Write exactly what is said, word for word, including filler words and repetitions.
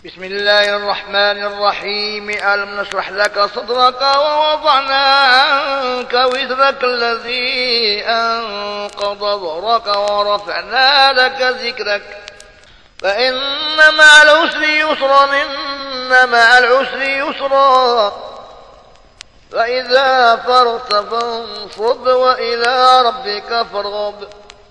بسم الله الرحمن الرحيم. ألم نشرح لك صدرك ووضعنا عنك وزرك الذي أنقض ظهرك ورفعنا لك ذكرك فإن مع العسر يسرا إن مع العسر يسرا فإذا فرغت فانصب وإلى ربك فارغب.